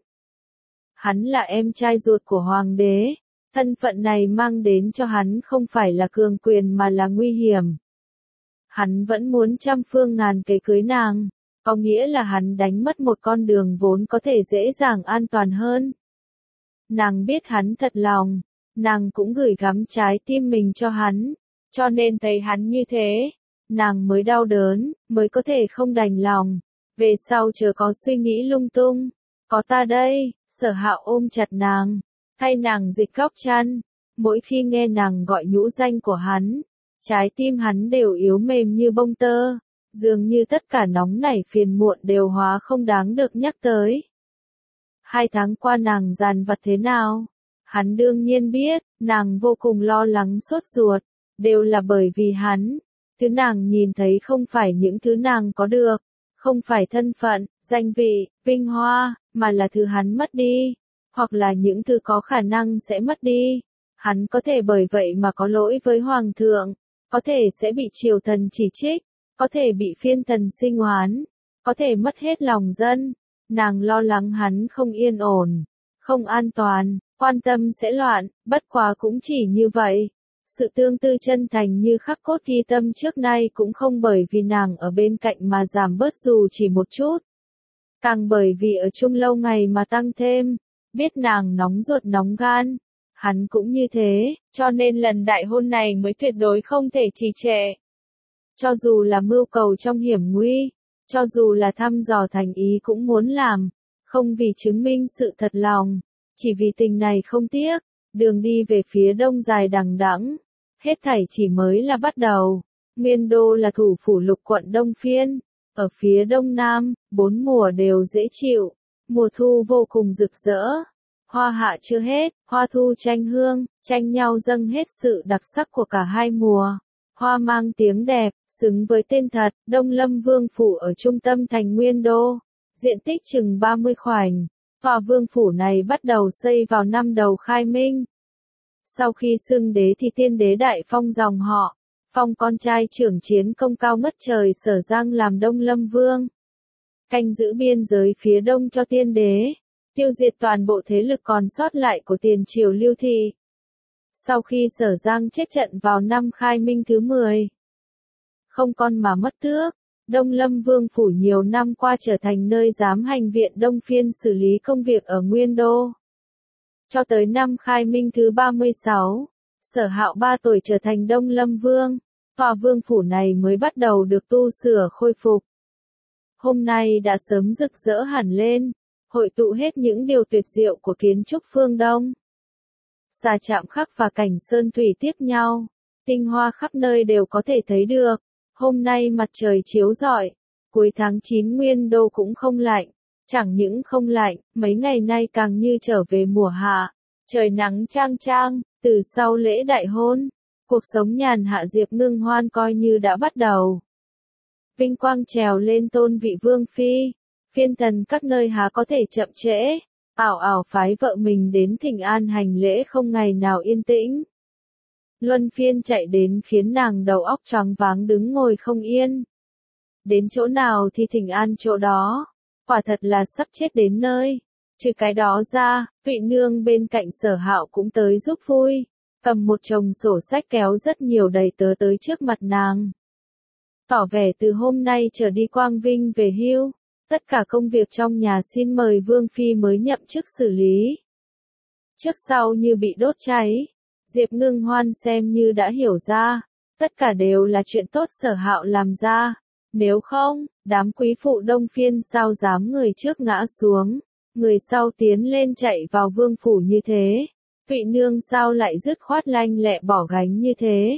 Hắn là em trai ruột của hoàng đế, thân phận này mang đến cho hắn không phải là cường quyền mà là nguy hiểm. Hắn vẫn muốn trăm phương ngàn kế cưới nàng, có nghĩa là hắn đánh mất một con đường vốn có thể dễ dàng an toàn hơn. Nàng biết hắn thật lòng, nàng cũng gửi gắm trái tim mình cho hắn, cho nên thấy hắn như thế, nàng mới đau đớn, mới có thể không đành lòng. Về sau chớ có suy nghĩ lung tung, có ta đây. Sở Hạo ôm chặt nàng, thay nàng dịch góc chăn. Mỗi khi nghe nàng gọi nhũ danh của hắn, trái tim hắn đều yếu mềm như bông tơ, dường như tất cả nóng nảy phiền muộn đều hóa không đáng được nhắc tới. 2 tháng qua nàng dằn vặt thế nào? Hắn đương nhiên biết, nàng vô cùng lo lắng sốt ruột, đều là bởi vì hắn. Thứ nàng nhìn thấy không phải những thứ nàng có được, không phải thân phận, danh vị, vinh hoa, mà là thứ hắn mất đi, hoặc là những thứ có khả năng sẽ mất đi. Hắn có thể bởi vậy mà có lỗi với hoàng thượng, có thể sẽ bị triều thần chỉ trích, có thể bị phiên thần sinh oán, có thể mất hết lòng dân. Nàng lo lắng hắn không yên ổn, không an toàn, quan tâm sẽ loạn, bất quá cũng chỉ như vậy. Sự tương tư chân thành như khắc cốt ghi tâm trước nay cũng không bởi vì nàng ở bên cạnh mà giảm bớt dù chỉ một chút. Càng bởi vì ở chung lâu ngày mà tăng thêm, biết nàng nóng ruột nóng gan. Hắn cũng như thế, cho nên lần đại hôn này mới tuyệt đối không thể trì trệ. Cho dù là mưu cầu trong hiểm nguy, cho dù là thăm dò thành ý cũng muốn làm, không vì chứng minh sự thật lòng, chỉ vì tình này không tiếc. Đường đi về phía đông dài đằng đẵng, hết thảy chỉ mới là bắt đầu. Nguyên Đô là thủ phủ Lục quận Đông Phiên, ở phía đông nam, 4 mùa đều dễ chịu. Mùa thu vô cùng rực rỡ, hoa hạ chưa hết, hoa thu tranh hương, tranh nhau dâng hết sự đặc sắc của cả hai mùa. Hoa mang tiếng đẹp, xứng với tên thật, Đông Lâm Vương phủ ở trung tâm thành Nguyên Đô, diện tích chừng 30 khoảnh. Tòa vương phủ này bắt đầu xây vào năm đầu khai minh. Sau khi xưng đế thì tiên đế đại phong dòng họ, phong con trai trưởng chiến công cao ngất trời Sở Giang làm Đông Lâm Vương. Canh giữ biên giới phía đông cho tiên đế, tiêu diệt toàn bộ thế lực còn sót lại của tiền triều Lưu Thị. Sau khi Sở Giang chết trận vào năm khai minh thứ 10, không con mà mất tước, Đông Lâm Vương phủ nhiều năm qua trở thành nơi giám hành viện Đông Phiên xử lý công việc ở Nguyên Đô. Cho tới năm khai minh thứ 36, Sở Hạo 3 tuổi trở thành Đông Lâm Vương, tòa vương phủ này mới bắt đầu được tu sửa khôi phục. hôm nay đã sớm rực rỡ hẳn lên, hội tụ hết những điều tuyệt diệu của kiến trúc phương Đông. Xa chạm khắc và cảnh sơn thủy tiếp nhau, tinh hoa khắp nơi đều có thể thấy được. Hôm nay mặt trời chiếu rọi, cuối tháng 9 Nguyên Đô cũng không lạnh, chẳng những không lạnh, mấy ngày nay càng như trở về mùa hạ, trời nắng chang chang, từ sau lễ đại hôn, cuộc sống nhàn hạ Diệp Ngưng Hoan coi như đã bắt đầu. Vinh quang trèo lên tôn vị vương phi, phiên tần các nơi há có thể chậm trễ, ảo ảo phái vợ mình đến thỉnh an hành lễ không ngày nào yên tĩnh. Luân phiên chạy đến khiến nàng đầu óc choáng váng đứng ngồi không yên. Đến chỗ nào thì thỉnh an chỗ đó, quả thật là sắp chết đến nơi. Trừ cái đó ra, vị nương bên cạnh Sở Hạo cũng tới giúp vui, cầm một chồng sổ sách kéo rất nhiều đầy tớ tới trước mặt nàng. Tỏ vẻ từ hôm nay trở đi Quang Vinh về hưu, tất cả công việc trong nhà xin mời Vương Phi mới nhậm chức xử lý. Trước sau như bị đốt cháy, Diệp Ngưng Hoan xem như đã hiểu ra, tất cả đều là chuyện tốt Sở Hạo làm ra, nếu không, đám quý phụ Đông Phiên sao dám người trước ngã xuống, người sau tiến lên chạy vào vương phủ như thế, vị nương sao lại dứt khoát lanh lẹ bỏ gánh như thế.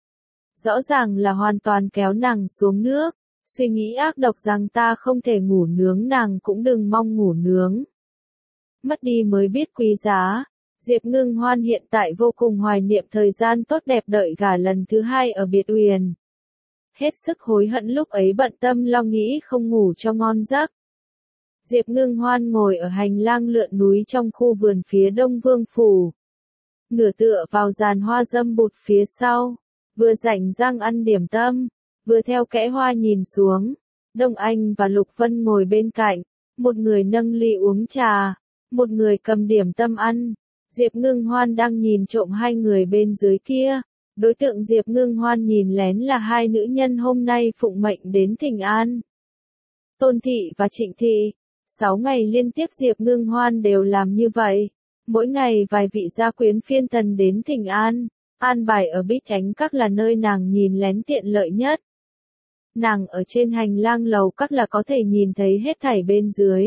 Rõ ràng là hoàn toàn kéo nàng xuống nước, suy nghĩ ác độc rằng ta không thể ngủ nướng nàng cũng đừng mong ngủ nướng. Mất đi mới biết quý giá. Diệp Ngưng Hoan hiện tại vô cùng hoài niệm thời gian tốt đẹp đợi gả lần thứ hai ở Biệt Uyển. Hết sức hối hận lúc ấy bận tâm lo nghĩ không ngủ cho ngon giấc. Diệp Ngưng Hoan ngồi ở hành lang lượn núi trong khu vườn phía đông vương phủ. Nửa tựa vào giàn hoa dâm bụt phía sau, vừa rảnh rang ăn điểm tâm, vừa theo kẽ hoa nhìn xuống. Đông Anh và Lục Vân ngồi bên cạnh, một người nâng ly uống trà, một người cầm điểm tâm ăn. Diệp Ngưng Hoan đang nhìn trộm hai người bên dưới kia. Đối tượng Diệp Ngưng Hoan nhìn lén là hai nữ nhân hôm nay phụng mệnh đến thỉnh an. Tôn Thị và Trịnh Thị. 6 ngày liên tiếp Diệp Ngưng Hoan đều làm như vậy. Mỗi ngày vài vị gia quyến phiên tần đến thỉnh an. An bài ở Bích Chánh Các là nơi nàng nhìn lén tiện lợi nhất. Nàng ở trên hành lang lầu các là có thể nhìn thấy hết thảy bên dưới.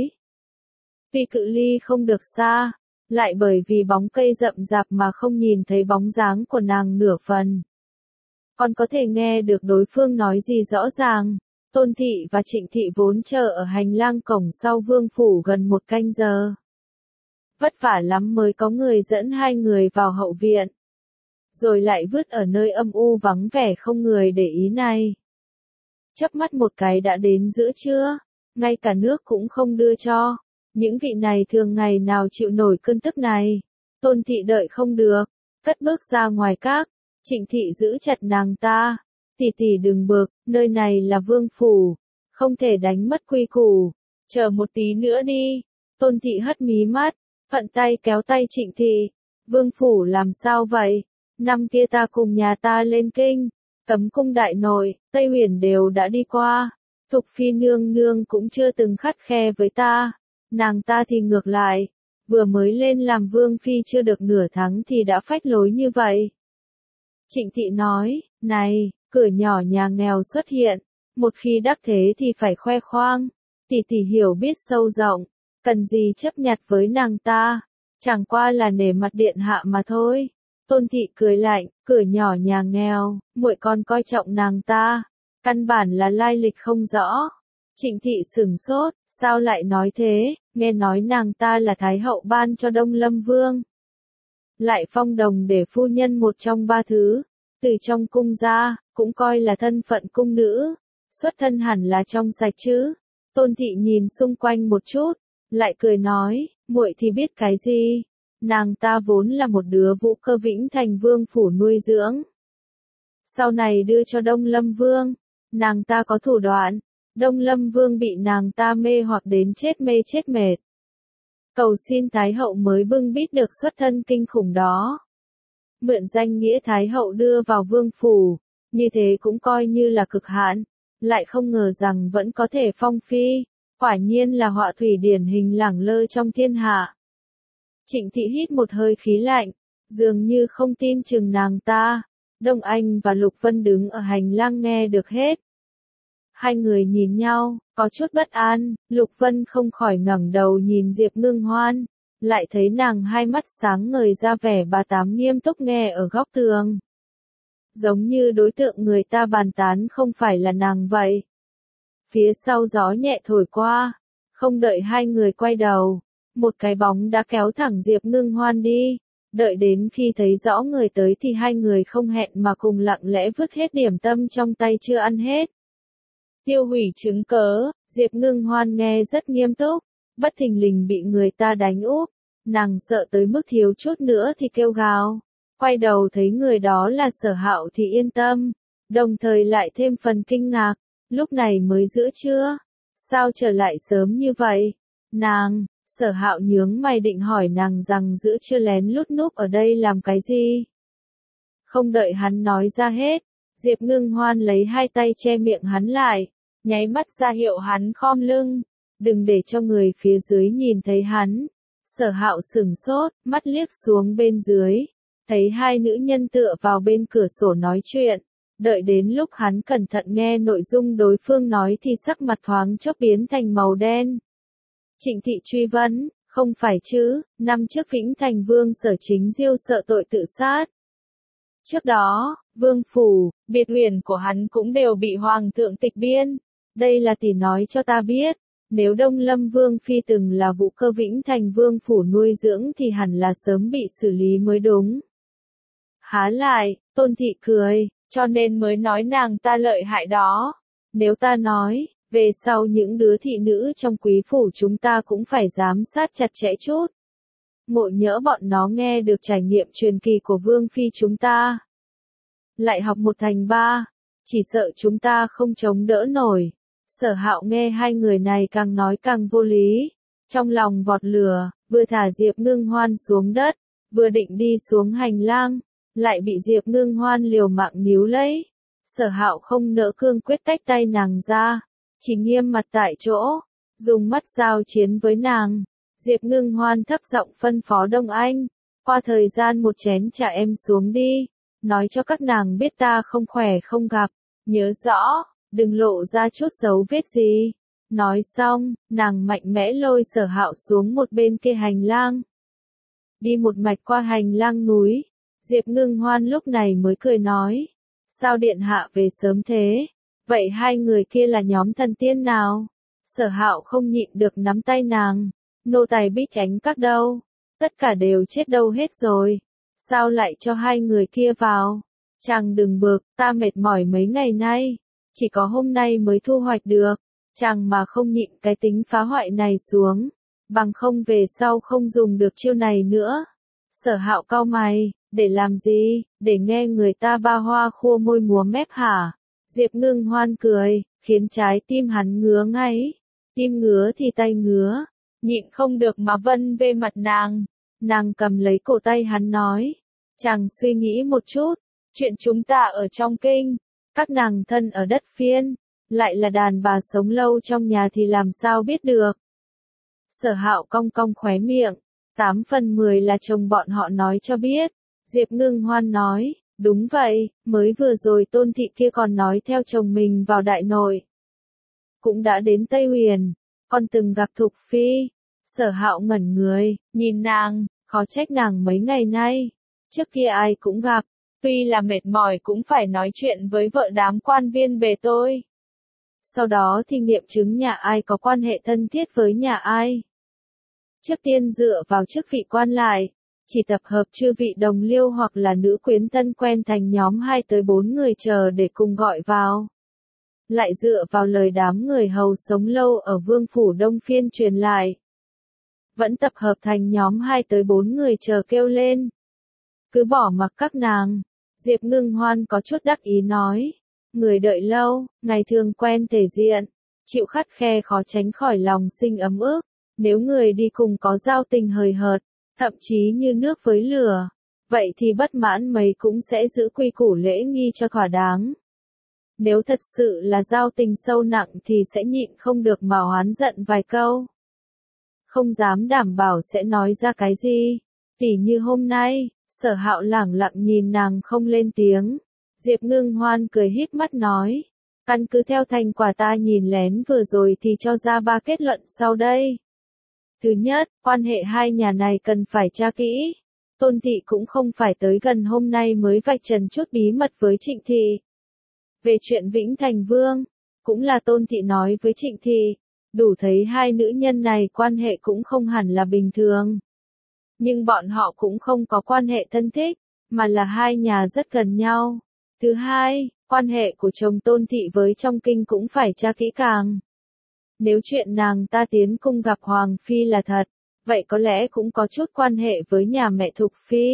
Vì cự ly không được xa, lại bởi vì bóng cây rậm rạp mà không nhìn thấy bóng dáng của nàng nửa phần. Còn có thể nghe được đối phương nói gì rõ ràng. Tôn Thị và Trịnh Thị vốn chờ ở hành lang cổng sau vương phủ gần 1 canh giờ. Vất vả lắm mới có người dẫn hai người vào hậu viện. Rồi lại vứt ở nơi âm u vắng vẻ không người để ý này. Chớp mắt một cái đã đến giữa trưa, ngay cả nước cũng không đưa cho. Những vị này thường ngày nào chịu nổi cơn tức này. Tôn Thị đợi không được, cất bước ra ngoài các. Trịnh Thị giữ chặt nàng ta. Tỷ tỷ đừng bực, nơi này là vương phủ, không thể đánh mất quy củ. Chờ một tí nữa đi. Tôn Thị hất mí mắt, thuận tay kéo tay Trịnh Thị. Vương phủ làm sao vậy? Năm kia ta cùng nhà ta lên kinh, Cấm Cung đại nội, Tây Huyền đều đã đi qua. Thục Phi nương nương cũng chưa từng khắt khe với ta. Nàng ta thì ngược lại, vừa mới lên làm vương phi chưa được nửa tháng thì đã phách lối như vậy. Trịnh Thị nói, này, cửa nhỏ nhà nghèo xuất hiện, một khi đắc thế thì phải khoe khoang. Tỷ tỷ hiểu biết sâu rộng, cần gì chấp nhặt với nàng ta, chẳng qua là nể mặt điện hạ mà thôi. Tôn Thị cười lạnh, cửa nhỏ nhà nghèo, muội còn coi trọng nàng ta, căn bản là lai lịch không rõ. Trịnh Thị sửng sốt, sao lại nói thế, nghe nói nàng ta là Thái hậu ban cho Đông Lâm Vương. Lại phong đồng để phu nhân một trong 3 thứ, từ trong cung ra, cũng coi là thân phận cung nữ, xuất thân hẳn là trong sạch chứ. Tôn Thị nhìn xung quanh một chút, lại cười nói, muội thì biết cái gì, nàng ta vốn là một đứa Vũ Cơ Vĩnh Thành Vương phủ nuôi dưỡng. Sau này đưa cho Đông Lâm Vương, nàng ta có thủ đoạn. Đông Lâm Vương bị nàng ta mê hoặc đến chết mê chết mệt. Cầu xin Thái hậu mới bưng bít được xuất thân kinh khủng đó. Mượn danh nghĩa Thái hậu đưa vào vương phủ, như thế cũng coi như là cực hạn, lại không ngờ rằng vẫn có thể phong phi, quả nhiên là họa thủy điển hình lẳng lơ trong thiên hạ. Trịnh Thị hít một hơi khí lạnh, dường như không tin chừng nàng ta. Đông Anh và Lục Vân đứng ở hành lang nghe được hết. Hai người nhìn nhau, có chút bất an, Lục Vân không khỏi ngẩng đầu nhìn Diệp Ngưng Hoan, lại thấy nàng hai mắt sáng ngời ra vẻ bà tám nghiêm túc nghe ở góc tường. Giống như đối tượng người ta bàn tán không phải là nàng vậy. Phía sau gió nhẹ thổi qua, không đợi hai người quay đầu, một cái bóng đã kéo thẳng Diệp Ngưng Hoan đi. Đợi đến khi thấy rõ người tới thì hai người không hẹn mà cùng lặng lẽ vứt hết điểm tâm trong tay chưa ăn hết. Tiêu hủy chứng cớ, Diệp Ngưng Hoan nghe rất nghiêm túc, bất thình lình bị người ta đánh úp, nàng sợ tới mức thiếu chút nữa thì kêu gào. Quay đầu thấy người đó là Sở Hạo thì yên tâm, đồng thời lại thêm phần kinh ngạc, lúc này mới giữa trưa, sao trở lại sớm như vậy? Nàng, Sở Hạo nhướng mày định hỏi nàng rằng giữa trưa lén lút núp ở đây làm cái gì? Không đợi hắn nói ra hết, Diệp Ngưng Hoan lấy hai tay che miệng hắn lại, nháy mắt ra hiệu hắn khom lưng, đừng để cho người phía dưới nhìn thấy hắn. Sở Hạo sửng sốt, mắt liếc xuống bên dưới, thấy hai nữ nhân tựa vào bên cửa sổ nói chuyện, đợi đến lúc hắn cẩn thận nghe nội dung đối phương nói thì sắc mặt thoáng chốc biến thành màu đen. Trịnh Thị truy vấn, không phải chứ, năm trước Vĩnh Thành Vương Sở Chính Diêu sợ tội tự sát. Trước đó, Vương Phủ, biệt huyền của hắn cũng đều bị Hoàng thượng tịch biên. Đây là tỷ nói cho ta biết, nếu Đông Lâm Vương Phi từng là Vũ Cơ Vĩnh Thành Vương Phủ nuôi dưỡng thì hẳn là sớm bị xử lý mới đúng. Há lại, Tôn Thị cười, cho nên mới nói nàng ta lợi hại đó. Nếu ta nói, về sau những đứa thị nữ trong quý phủ chúng ta cũng phải giám sát chặt chẽ chút. Ngộ nhỡ bọn nó nghe được trải nghiệm truyền kỳ của Vương Phi chúng ta. Lại học một thành ba, chỉ sợ chúng ta không chống đỡ nổi. Sở Hạo nghe hai người này càng nói càng vô lý. Trong lòng vọt lửa, vừa thả Diệp Ngưng Hoan xuống đất, vừa định đi xuống hành lang, lại bị Diệp Ngưng Hoan liều mạng níu lấy. Sở Hạo không nỡ cương quyết tách tay nàng ra, chỉ nghiêm mặt tại chỗ, dùng mắt giao chiến với nàng. Diệp Ngưng Hoan thấp giọng phân phó Đông Anh, qua thời gian một chén trà em xuống đi, nói cho các nàng biết ta không khỏe không gặp, nhớ rõ, đừng lộ ra chút dấu vết gì. Nói xong, nàng mạnh mẽ lôi Sở Hạo xuống một bên kia hành lang. Đi một mạch qua hành lang núi, Diệp Ngưng Hoan lúc này mới cười nói, sao điện hạ về sớm thế? Vậy hai người kia là nhóm thần tiên nào? Sở Hạo không nhịn được nắm tay nàng, nô tài Bích Ánh các đâu? Tất cả đều chết đâu hết rồi. Sao lại cho hai người kia vào? Chàng đừng bực, ta mệt mỏi mấy ngày nay, chỉ có hôm nay mới thu hoạch được. Chàng mà không nhịn cái tính phá hoại này xuống, bằng không về sau không dùng được chiêu này nữa. Sở Hạo cau mày, để làm gì? Để nghe người ta ba hoa khua môi múa mép hả? Diệp Ngưng Hoan cười, khiến trái tim hắn ngứa ngáy. Tim ngứa thì tay ngứa, nhịn không được mà vân về mặt nàng. Nàng cầm lấy cổ tay hắn nói, chàng suy nghĩ một chút, chuyện chúng ta ở trong kinh, các nàng thân ở đất phiên, lại là đàn bà sống lâu trong nhà thì làm sao biết được. Sở Hạo cong cong khóe miệng, 8 phần 10 là chồng bọn họ nói cho biết. Diệp Ngưng Hoan nói, đúng vậy, mới vừa rồi Tôn Thị kia còn nói theo chồng mình vào Đại Nội. Cũng đã đến Tây Huyền, còn từng gặp Thục Phi. Sở Hạo ngẩn người, nhìn nàng, khó trách nàng mấy ngày nay. Trước kia ai cũng gặp, tuy là mệt mỏi cũng phải nói chuyện với vợ đám quan viên bề tôi. Sau đó thì nghiệm chứng nhà ai có quan hệ thân thiết với nhà ai. Trước tiên dựa vào chức vị quan lại, chỉ tập hợp chư vị đồng liêu hoặc là nữ quyến thân quen thành nhóm 2 tới 4 người chờ để cùng gọi vào. Lại dựa vào lời đám người hầu sống lâu ở Vương Phủ Đông Phiên truyền lại. Vẫn tập hợp thành nhóm 2 tới 4 người chờ kêu lên. Cứ bỏ mặc các nàng. Diệp Ngưng Hoan có chút đắc ý nói. Người đợi lâu, ngày thường quen thể diện, chịu khắt khe khó tránh khỏi lòng sinh ấm ức. Nếu người đi cùng có giao tình hời hợt, thậm chí như nước với lửa, vậy thì bất mãn mấy cũng sẽ giữ quy củ lễ nghi cho thỏa đáng. Nếu thật sự là giao tình sâu nặng thì sẽ nhịn không được mà oán giận vài câu. Không dám đảm bảo sẽ nói ra cái gì. Tỉ như hôm nay, Sở Hạo lẳng lặng nhìn nàng không lên tiếng. Diệp Ngưng Hoan cười híp mắt nói, Căn cứ theo thành quả ta nhìn lén vừa rồi thì cho ra 3 kết luận sau đây. Thứ nhất, quan hệ hai nhà này cần phải tra kỹ. Tôn Thị cũng không phải tới gần hôm nay mới vạch trần chút bí mật với Trịnh Thị. Về chuyện Vĩnh Thành Vương, cũng là Tôn Thị nói với Trịnh Thị, đủ thấy hai nữ nhân này quan hệ cũng không hẳn là bình thường. Nhưng bọn họ cũng không có quan hệ thân thích, mà là hai nhà rất gần nhau. Thứ hai, quan hệ của chồng Tôn Thị với trong kinh cũng phải tra kỹ càng. Nếu chuyện nàng ta tiến cung gặp Hoàng Phi là thật, vậy có lẽ cũng có chút quan hệ với nhà mẹ Thục Phi.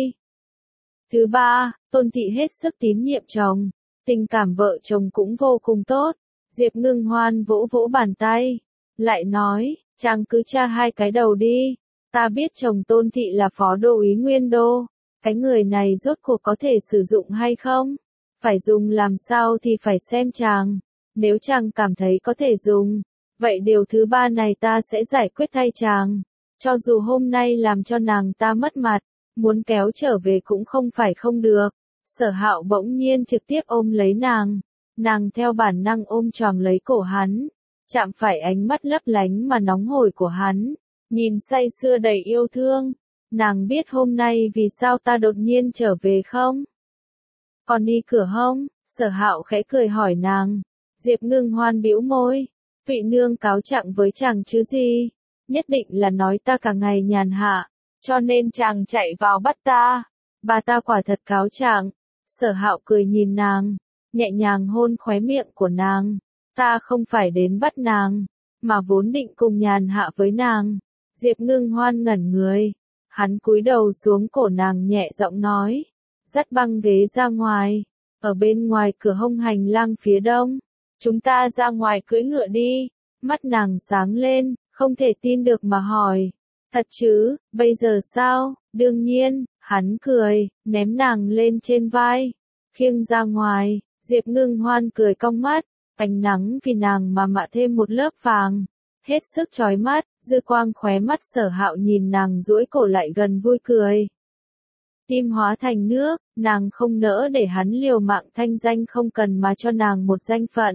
Thứ ba, Tôn Thị hết sức tín nhiệm chồng, tình cảm vợ chồng cũng vô cùng tốt. Diệp Ngưng Hoan vỗ vỗ bàn tay, lại nói, chàng cứ tra hai cái đầu đi. Ta biết chồng Tôn Thị là phó đô úy Nguyên Đô, cái người này rốt cuộc có thể sử dụng hay không? Phải dùng làm sao thì phải xem chàng. Nếu chàng cảm thấy có thể dùng, vậy điều thứ ba này ta sẽ giải quyết thay chàng. Cho dù hôm nay làm cho nàng ta mất mặt, muốn kéo trở về cũng không phải không được. Sở Hạo bỗng nhiên trực tiếp ôm lấy nàng theo bản năng ôm choàng lấy cổ hắn, chạm phải ánh mắt lấp lánh mà nóng hổi của hắn, nhìn say sưa đầy yêu thương. Nàng biết hôm nay vì sao ta đột nhiên trở về không? Còn đi cửa hông? Sở Hạo khẽ cười hỏi nàng. Diệp Ngưng Hoan bĩu môi, vị nương cáo trạng với chàng chứ gì? Nhất định là nói ta cả ngày nhàn hạ, cho nên chàng chạy vào bắt ta. Bà ta quả thật cáo trạng. Sở Hạo cười nhìn nàng, nhẹ nhàng hôn khóe miệng của nàng. Ta không phải đến bắt nàng, mà vốn định cùng nhàn hạ với nàng. Diệp Ngưng Hoan ngẩn người, hắn cúi đầu xuống cổ nàng nhẹ giọng nói, dắt băng ghế ra ngoài, ở bên ngoài cửa hông hành lang phía đông. Chúng ta ra ngoài cưỡi ngựa đi. Mắt nàng sáng lên, không thể tin được mà hỏi. Thật chứ, bây giờ sao? Đương nhiên, hắn cười, ném nàng lên trên vai, khiêng ra ngoài. Diệp Ngưng Hoan cười cong mắt, ánh nắng vì nàng mà mạ thêm một lớp vàng, hết sức chói mắt. Dư quang khóe mắt Sở Hạo nhìn nàng duỗi cổ lại gần vui cười. Tim hóa thành nước, nàng không nỡ để hắn liều mạng thanh danh không cần mà cho nàng một danh phận.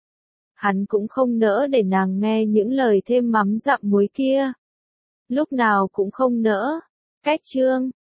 Hắn cũng không nỡ để nàng nghe những lời thêm mắm dặm muối kia. Lúc nào cũng không nỡ. Cách chương